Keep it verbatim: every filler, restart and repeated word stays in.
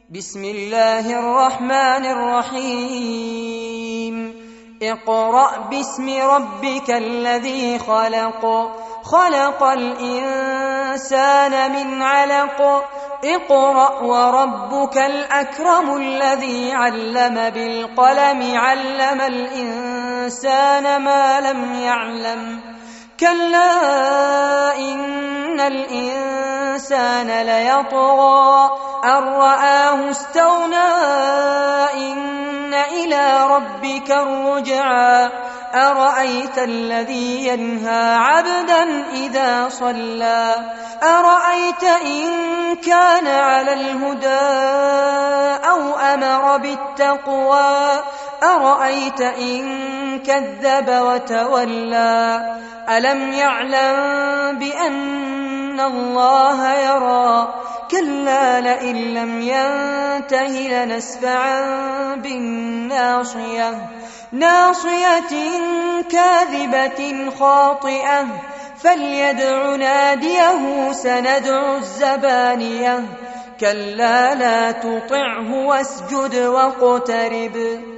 بسم الله الرحمن الرحيم اقرأ باسم ربك الذي خلق خلق الإنسان من علق اقرأ وربك الأكرم الذي علم بالقلم علم الإنسان ما لم يعلم كلا إن الإنسان ليطغى أن رآه استغنى إن إلى ربك الرجعى أرأيت الذي ينهى عبدا إذا صلى أرأيت إن كان على الهدى أو أمر بالتقوى أرأيت إن كذب وتولى ألم يعلم بأن الله يرى كلا لئن لم ينته لنسفعا بالناصية ناصية كاذبة خاطئة فليدع ناديه سندع الزبانية كلا لا تطعه واسجد واقترب